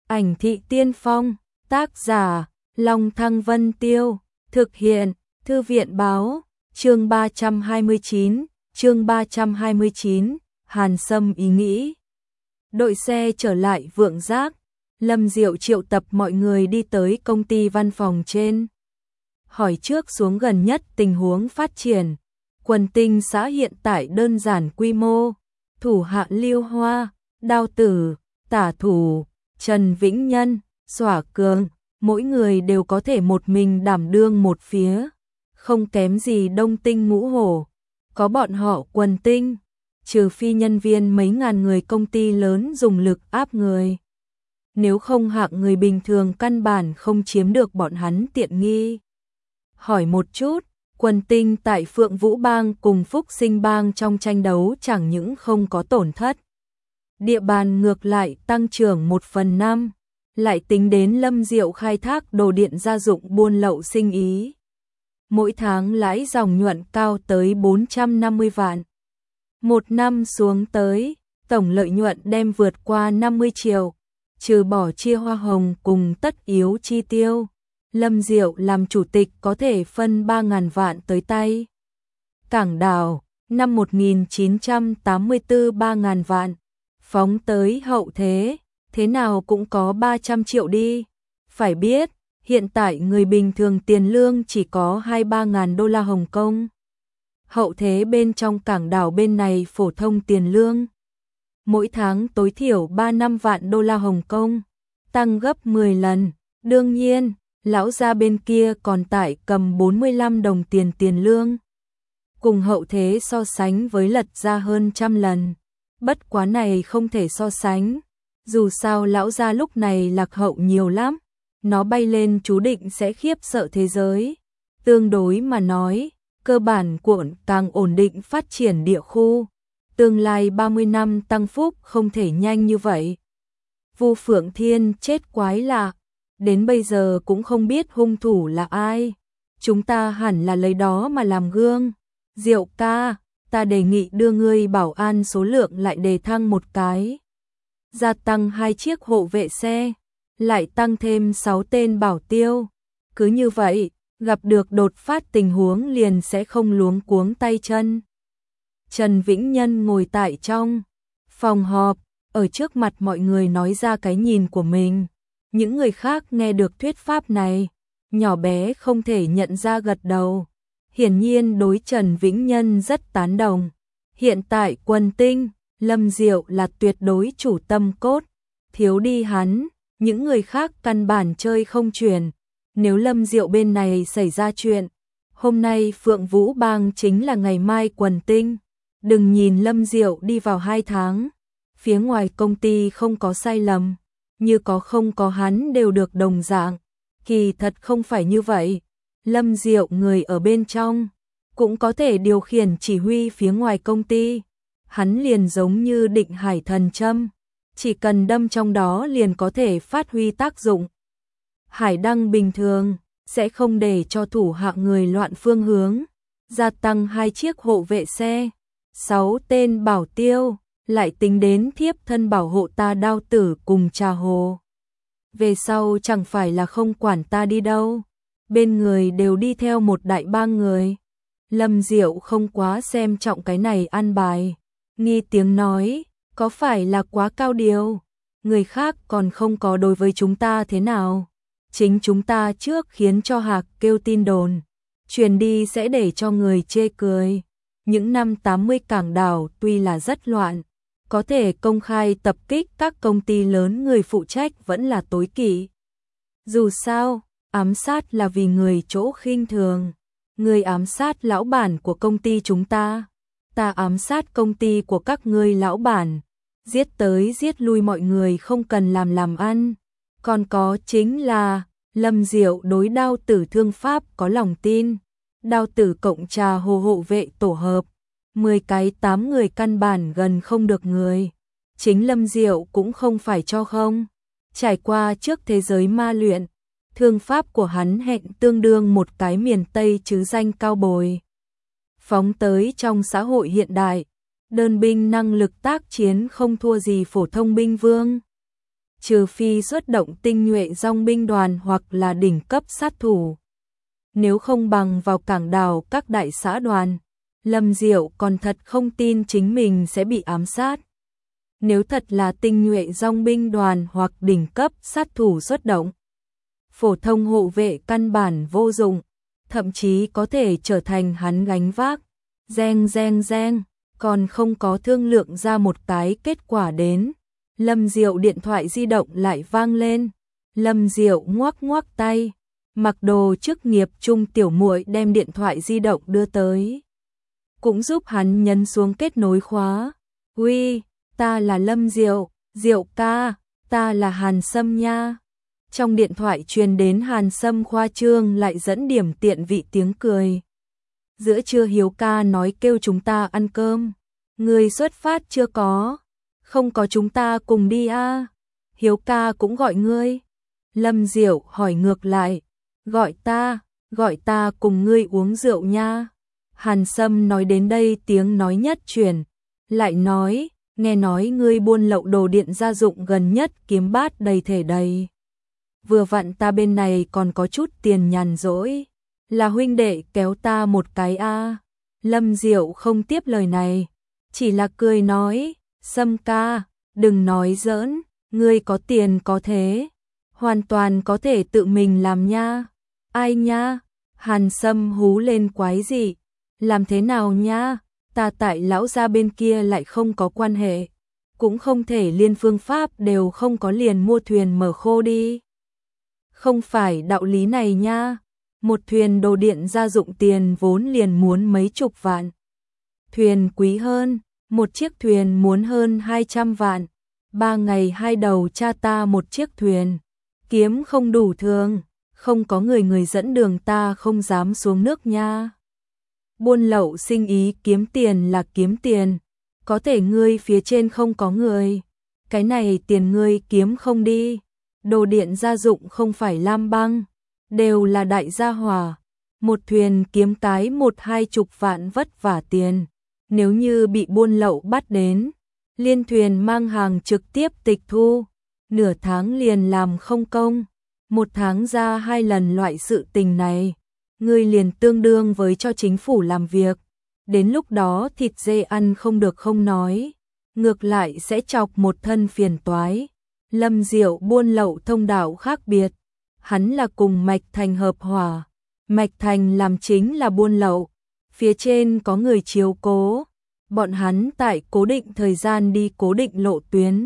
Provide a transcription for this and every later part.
Ảnh thị tiên phong, tác giả, Long Thăng Vân Tiêu, thực hiện, Thư viện báo, chương 329, Hàn Sâm ý nghĩ. Đội xe trở lại Vượng Giác, Lâm Diệu triệu tập mọi người đi tới công ty văn phòng trên. Hỏi trước xuống gần nhất tình huống phát triển, Quần Tinh xã hiện tại đơn giản quy mô, thủ hạ Lưu Hoa, Đao Tử, Tả Thủ, Trần Vĩnh Nhân, Xỏa Cường, mỗi người đều có thể một mình đảm đương một phía, không kém gì Đông Tinh Ngũ Hổ. Có bọn họ Quần Tinh, trừ phi nhân viên mấy ngàn người công ty lớn dùng lực áp người. Nếu không hạng người bình thường căn bản không chiếm được bọn hắn tiện nghi. Hỏi một chút, Quần Tinh tại Phượng Vũ Bang cùng Phúc Sinh Bang trong tranh đấu chẳng những không có tổn thất. Địa bàn ngược lại tăng trưởng 1/5, lại tính đến Lâm Diệu khai thác đồ điện gia dụng buôn lậu sinh ý. Mỗi tháng lãi dòng nhuận cao tới 450 vạn. Một năm xuống tới, tổng lợi nhuận đem vượt qua 50 triệu, trừ bỏ chia hoa hồng cùng tất yếu chi tiêu. Lâm Diệu làm chủ tịch có thể phân 3.000 vạn tới tay. Cảng Đào, năm 1984 3.000 vạn. Phóng tới hậu thế nào cũng có 300 triệu đi. Phải biết, hiện tại người bình thường tiền lương chỉ có 2-3 ngàn đô la Hồng Kông. Hậu thế bên trong Cảng Đảo bên này phổ thông tiền lương. Mỗi tháng tối thiểu 3-5 vạn đô la Hồng Kông, tăng gấp 10 lần. Đương nhiên, lão gia bên kia còn tại cầm 45 đồng tiền lương. Cùng hậu thế so sánh với lật ra hơn 100 lần. Bất quá này không thể so sánh. Dù sao lão gia lúc này lạc hậu nhiều lắm. Nó bay lên chú định sẽ khiếp sợ thế giới. Tương đối mà nói, cơ bản cuộn càng ổn định phát triển địa khu. Tương lai 30 năm tăng phúc không thể nhanh như vậy. Vu Phượng Thiên chết quái lạ. Đến bây giờ cũng không biết hung thủ là ai. Chúng ta hẳn là lấy đó mà làm gương. Diệu ca, ta đề nghị đưa ngươi bảo an số lượng lại đề thăng một cái. Gia tăng 2 chiếc hộ vệ xe, lại tăng thêm 6 tên bảo tiêu. Cứ như vậy, gặp được đột phát tình huống liền sẽ không luống cuống tay chân. Trần Vĩnh Nhân ngồi tại trong phòng họp, ở trước mặt mọi người nói ra cái nhìn của mình. Những người khác nghe được thuyết pháp này, nhỏ bé không thể nhận ra gật đầu. Hiển nhiên đối Trần Vĩnh Nhân rất tán đồng. Hiện tại Quần Tinh, Lâm Diệu là tuyệt đối chủ tâm cốt. Thiếu đi hắn, những người khác căn bản chơi không chuyển. Nếu Lâm Diệu bên này xảy ra chuyện, hôm nay Phượng Vũ Bang chính là ngày mai Quần Tinh. Đừng nhìn Lâm Diệu đi vào 2 tháng, phía ngoài công ty không có sai lầm, như có không có hắn đều được đồng dạng. Kỳ thật không phải như vậy. Lâm Diệu người ở bên trong cũng có thể điều khiển chỉ huy phía ngoài công ty. Hắn liền giống như định hải thần châm, chỉ cần đâm trong đó liền có thể phát huy tác dụng. Hải đăng bình thường sẽ không để cho thủ hạ người loạn phương hướng. Gia tăng 2 chiếc hộ vệ xe, 6 tên bảo tiêu, lại tính đến thiếp thân bảo hộ ta Đao Tử cùng Trà Hồ. Về sau chẳng phải là không quản ta đi đâu. Bên người đều đi theo một đại bang người. Lâm Diệu không quá xem trọng cái này ăn bài. Nghi tiếng nói, có phải là quá cao điều? Người khác còn không có đối với chúng ta thế nào? Chính chúng ta trước khiến cho Hạc kêu tin đồn. Truyền đi sẽ để cho người chê cười. Những năm 80 Cảng Đảo tuy là rất loạn, có thể công khai tập kích các công ty lớn người phụ trách vẫn là tối kỵ. Dù sao, ám sát là vì người chỗ khinh thường. Người ám sát lão bản của công ty chúng ta ám sát công ty của các ngươi lão bản. Giết tới giết lui mọi người không cần làm ăn. Còn có chính là Lâm Diệu đối Đao Tử thương pháp có lòng tin. Đao Tử cộng Trà Hồ hộ vệ tổ hợp, 10 cái 8 người căn bản gần không được người. Chính Lâm Diệu cũng không phải cho không. Trải qua trước thế giới ma luyện, thương pháp của hắn hẹn tương đương một cái miền Tây chứ danh cao bồi. Phóng tới trong xã hội hiện đại, đơn binh năng lực tác chiến không thua gì phổ thông binh vương. trừ phi xuất động tinh nhuệ dòng binh đoàn hoặc là đỉnh cấp sát thủ. Nếu không bằng vào cảng đảo các đại xã đoàn, Lâm Diệu còn thật không tin chính mình sẽ bị ám sát. Nếu thật là tinh nhuệ dòng binh đoàn hoặc đỉnh cấp sát thủ xuất động, phổ thông hộ vệ căn bản vô dụng, thậm chí có thể trở thành hắn gánh vác. Reng reng reng, còn không có thương lượng ra một cái kết quả đến. Lâm Diệu điện thoại di động lại vang lên. Lâm Diệu ngoắc ngoắc tay, mặc đồ chức nghiệp trung tiểu muội đem điện thoại di động đưa tới, cũng giúp hắn nhấn xuống kết nối khóa. Uy, ta là Lâm Diệu, Diệu ca, ta là Hàn Sâm nha. Trong điện thoại truyền đến Hàn Sâm khoa trương lại dẫn điểm tiện vị tiếng cười. Giữa trưa Hiếu ca nói kêu chúng ta ăn cơm. Người xuất phát chưa có? Không có chúng ta cùng đi a. Hiếu ca cũng gọi ngươi. Lâm Diệu hỏi ngược lại. Gọi ta cùng ngươi uống rượu nha. Hàn Sâm nói đến đây tiếng nói nhất chuyển. Lại nói, nghe nói ngươi buôn lậu đồ điện gia dụng gần nhất kiếm bát đầy thể đầy. Vừa vặn ta bên này còn có chút tiền nhàn rỗi. Là huynh đệ kéo ta một cái a. Lâm Diệu không tiếp lời này, chỉ là cười nói, Sâm ca, đừng nói giỡn, ngươi có tiền có thế, hoàn toàn có thể tự mình làm nha. Ai nha? Hàn Sâm hú lên quái dị. Làm thế nào nha? Ta tại lão gia bên kia lại không có quan hệ, cũng không thể liên phương pháp đều không có liền mua thuyền mở khô đi. Không phải đạo lý này nha. Một thuyền đồ điện gia dụng tiền vốn liền muốn mấy chục vạn. Thuyền quý hơn, một chiếc thuyền muốn hơn 200 vạn. 3 ngày 2 đầu cha ta một chiếc thuyền. Kiếm không đủ thường, không có người dẫn đường ta không dám xuống nước nha. Buôn lậu sinh ý kiếm tiền là kiếm tiền. Có thể ngươi phía trên không có người. Cái này tiền ngươi kiếm không đi. Đồ điện gia dụng không phải lam băng, đều là đại gia hỏa. Một thuyền kiếm cái 1-20 vạn vất vả tiền. Nếu như bị buôn lậu bắt đến, liên thuyền mang hàng trực tiếp tịch thu. Nửa tháng liền làm không công. 1 tháng ra 2 lần loại sự tình này. Ngươi liền tương đương với cho chính phủ làm việc. Đến lúc đó thịt dê ăn không được không nói, ngược lại sẽ chọc một thân phiền toái. Lâm Diệu buôn lậu thông đạo khác biệt. Hắn là cùng Mạch Thành hợp hòa. Mạch Thành làm chính là buôn lậu. Phía trên có người chiếu cố. Bọn hắn tại cố định thời gian đi cố định lộ tuyến.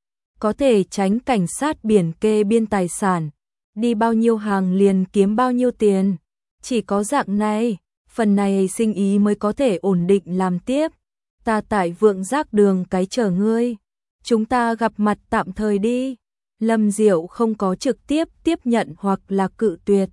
Có thể tránh cảnh sát biển kê biên tài sản. Đi bao nhiêu hàng liền kiếm bao nhiêu tiền. Chỉ có dạng này, phần này sinh ý mới có thể ổn định làm tiếp. Ta tại Vượng Giác đường cái chờ ngươi. Chúng ta gặp mặt tạm thời đi. Lâm Diệu không có trực tiếp tiếp nhận hoặc là cự tuyệt,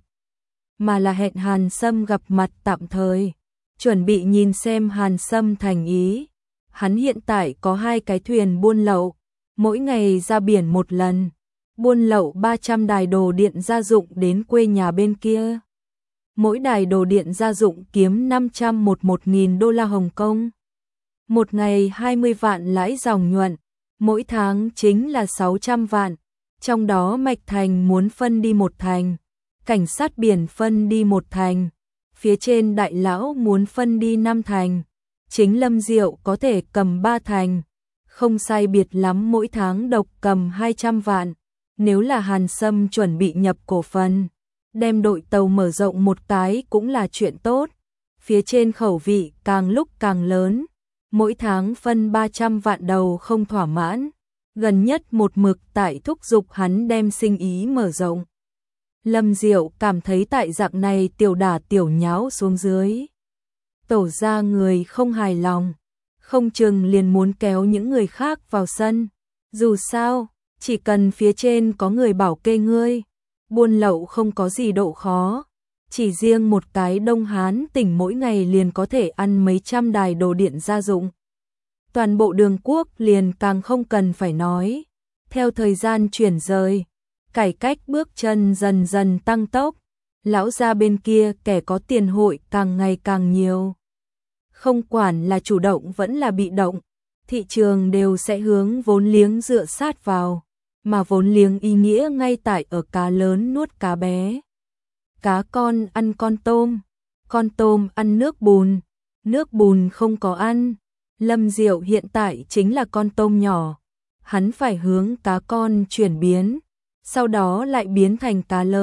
mà là hẹn Hàn Sâm gặp mặt tạm thời, chuẩn bị nhìn xem Hàn Sâm thành ý. Hắn hiện tại có 2 cái thuyền buôn lậu, mỗi ngày ra biển một lần, buôn lậu 300 đài đồ điện gia dụng đến quê nhà bên kia. Mỗi đài đồ điện gia dụng kiếm 511.000 đô la Hồng Kông. Một ngày 20 vạn lãi dòng nhuận, mỗi tháng chính là 600 vạn. Trong đó Mạch Thành muốn phân đi 1 thành, cảnh sát biển phân đi 1 thành, phía trên đại lão muốn phân đi 5 thành, chính Lâm Diệu có thể cầm 3 thành, không sai biệt lắm mỗi tháng độc cầm 200 vạn. Nếu là Hàn Sâm chuẩn bị nhập cổ phần, đem đội tàu mở rộng một cái cũng là chuyện tốt. Phía trên khẩu vị càng lúc càng lớn, mỗi tháng phân 300 vạn đầu không thỏa mãn. Gần nhất một mực tại thúc giục hắn đem sinh ý mở rộng. Lâm Diệu cảm thấy tại dạng này tiểu đả tiểu nháo xuống dưới, tổ ra người không hài lòng, không chừng liền muốn kéo những người khác vào sân. Dù sao, chỉ cần phía trên có người bảo kê ngươi, buôn lậu không có gì độ khó. Chỉ riêng một cái Đông Hán tỉnh mỗi ngày liền có thể ăn mấy trăm đài đồ điện gia dụng. Toàn bộ đường quốc liền càng không cần phải nói. Theo thời gian chuyển rời, cải cách bước chân dần dần tăng tốc, lão gia bên kia kẻ có tiền hội càng ngày càng nhiều. Không quản là chủ động vẫn là bị động, thị trường đều sẽ hướng vốn liếng dựa sát vào. mà vốn liếng ý nghĩa ngay tại ở cá lớn nuốt cá bé. Cá con ăn con tôm ăn nước bùn không có ăn. Lâm Diệu hiện tại chính là con tôm nhỏ, hắn phải hướng cá con chuyển biến, sau đó lại biến thành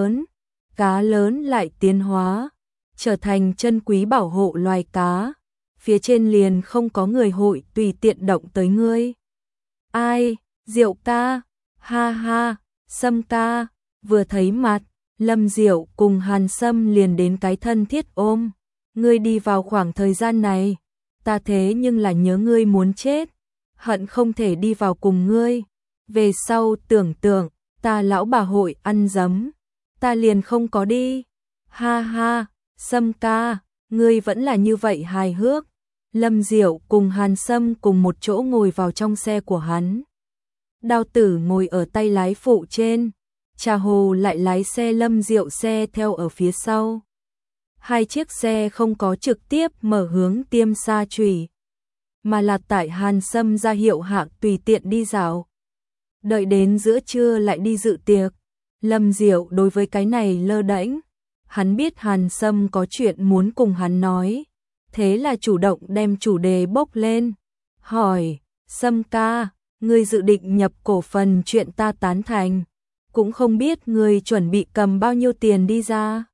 cá lớn lại tiến hóa, trở thành chân quý bảo hộ loài cá, phía trên liền không có người hội tùy tiện động tới ngươi. Ai, Diệu ca, ha ha, Sâm ca, vừa thấy mặt, Lâm Diệu cùng Hàn Sâm liền đến cái thân thiết ôm, ngươi đi vào khoảng thời gian này, ta thế nhưng là nhớ ngươi muốn chết, hận không thể đi vào cùng ngươi, về sau tưởng tượng, ta lão bà hội ăn giấm, ta liền không có đi, ha ha, Sâm ca, ngươi vẫn là như vậy hài hước. Lâm Diệu cùng Hàn Sâm cùng một chỗ ngồi vào trong xe của hắn. Đao Tử ngồi ở tay lái phụ trên, Trà Hồ lại lái xe Lâm Diệu xe theo ở phía sau. Hai chiếc xe không có trực tiếp mở hướng Tiêm Sa Trùy, mà là tại Hàn Sâm ra hiệu hạ tùy tiện đi dạo. Đợi đến giữa trưa lại đi dự tiệc, Lâm Diệu đối với cái này lơ đễnh, hắn biết Hàn Sâm có chuyện muốn cùng hắn nói, thế là chủ động đem chủ đề bốc lên, hỏi, Sâm ca, ngươi dự định nhập cổ phần chuyện ta tán thành, cũng không biết ngươi chuẩn bị cầm bao nhiêu tiền đi ra.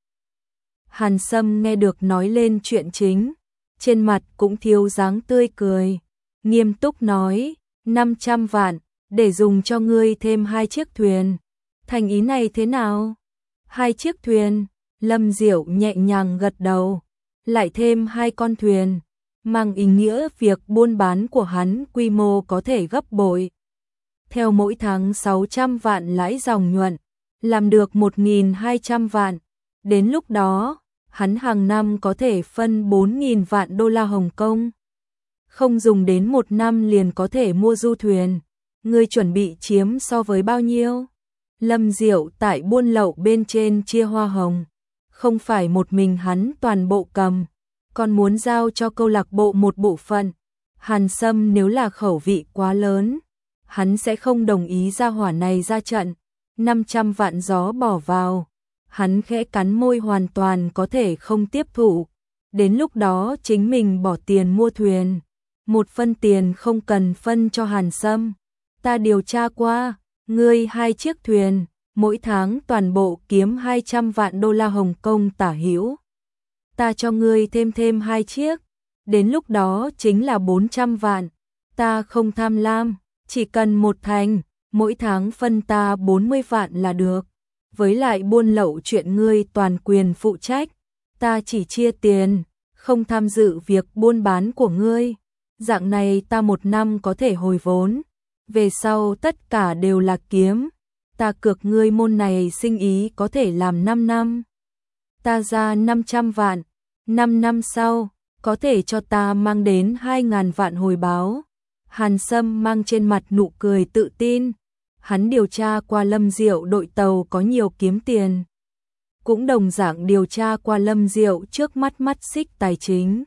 Hàn Sâm nghe được nói lên chuyện chính, trên mặt cũng thiếu dáng tươi cười, nghiêm túc nói, 500 vạn, để dùng cho ngươi thêm 2 chiếc thuyền. Thành ý này thế nào? 2 chiếc thuyền, Lâm Diệu nhẹ nhàng gật đầu, lại thêm 2 con thuyền, mang ý nghĩa việc buôn bán của hắn quy mô có thể gấp bội. Theo mỗi tháng 600 vạn lãi dòng nhuận, làm được 1.200 vạn, đến lúc đó, hắn hàng năm có thể phân 4.000 vạn đô la Hồng Kông. Không dùng đến 1 năm liền có thể mua du thuyền, ngươi chuẩn bị chiếm so với bao nhiêu? Lâm Diệu tại buôn lậu bên trên chia hoa hồng, không phải một mình hắn toàn bộ cầm, còn muốn giao cho câu lạc bộ một bộ phận. Hàn Sâm nếu là khẩu vị quá lớn, hắn sẽ không đồng ý ra hỏa này ra trận. 500 vạn gió bỏ vào, hắn khẽ cắn môi hoàn toàn có thể không tiếp thụ. Đến lúc đó chính mình bỏ tiền mua thuyền, 1 phân tiền không cần phân cho Hàn Sâm. Ta điều tra qua, ngươi 2 chiếc thuyền, mỗi tháng toàn bộ kiếm 200 vạn đô la Hồng Kông tả hữu. Ta cho ngươi thêm 2 chiếc, đến lúc đó chính là 400 vạn. Ta không tham lam, chỉ cần 1 thành, mỗi tháng phân ta 40 vạn là được. Với lại buôn lậu chuyện ngươi toàn quyền phụ trách, ta chỉ chia tiền, không tham dự việc buôn bán của ngươi. Dạng này ta 1 năm có thể hồi vốn, về sau tất cả đều là kiếm. Ta cược ngươi môn này sinh ý có thể làm 5 năm. Ta ra 500 vạn, 5 năm sau, có thể cho ta mang đến 2.000 vạn hồi báo. Hàn Sâm mang trên mặt nụ cười tự tin. Hắn điều tra qua Lâm Diệu đội tàu có nhiều kiếm tiền. Cũng đồng dạng điều tra qua Lâm Diệu trước mắt xích tài chính.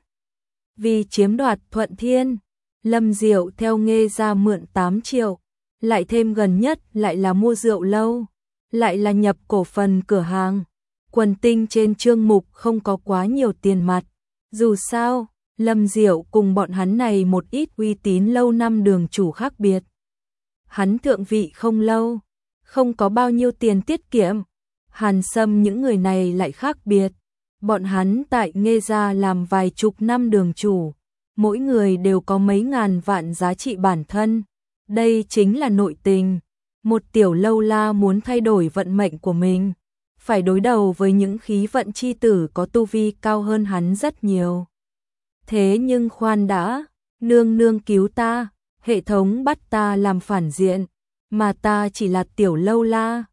Vì chiếm đoạt Thuận Thiên, Lâm Diệu theo Nghê ra mượn 8 triệu, lại thêm gần nhất lại là mua rượu lâu, lại là nhập cổ phần cửa hàng. Quần tinh trên chương mục không có quá nhiều tiền mặt. Dù sao, Lâm Diệu cùng bọn hắn này một ít uy tín lâu năm đường chủ khác biệt. Hắn thượng vị không lâu, không có bao nhiêu tiền tiết kiệm. Hàn Sâm những người này lại khác biệt. Bọn hắn tại Nghê gia làm vài chục năm đường chủ, mỗi người đều có mấy ngàn vạn giá trị bản thân. Đây chính là nội tình. Một tiểu lâu la muốn thay đổi vận mệnh của mình, phải đối đầu với những khí vận chi tử có tu vi cao hơn hắn rất nhiều. Thế nhưng khoan đã, nương nương cứu ta, hệ thống bắt ta làm phản diện, mà ta chỉ là tiểu lâu la,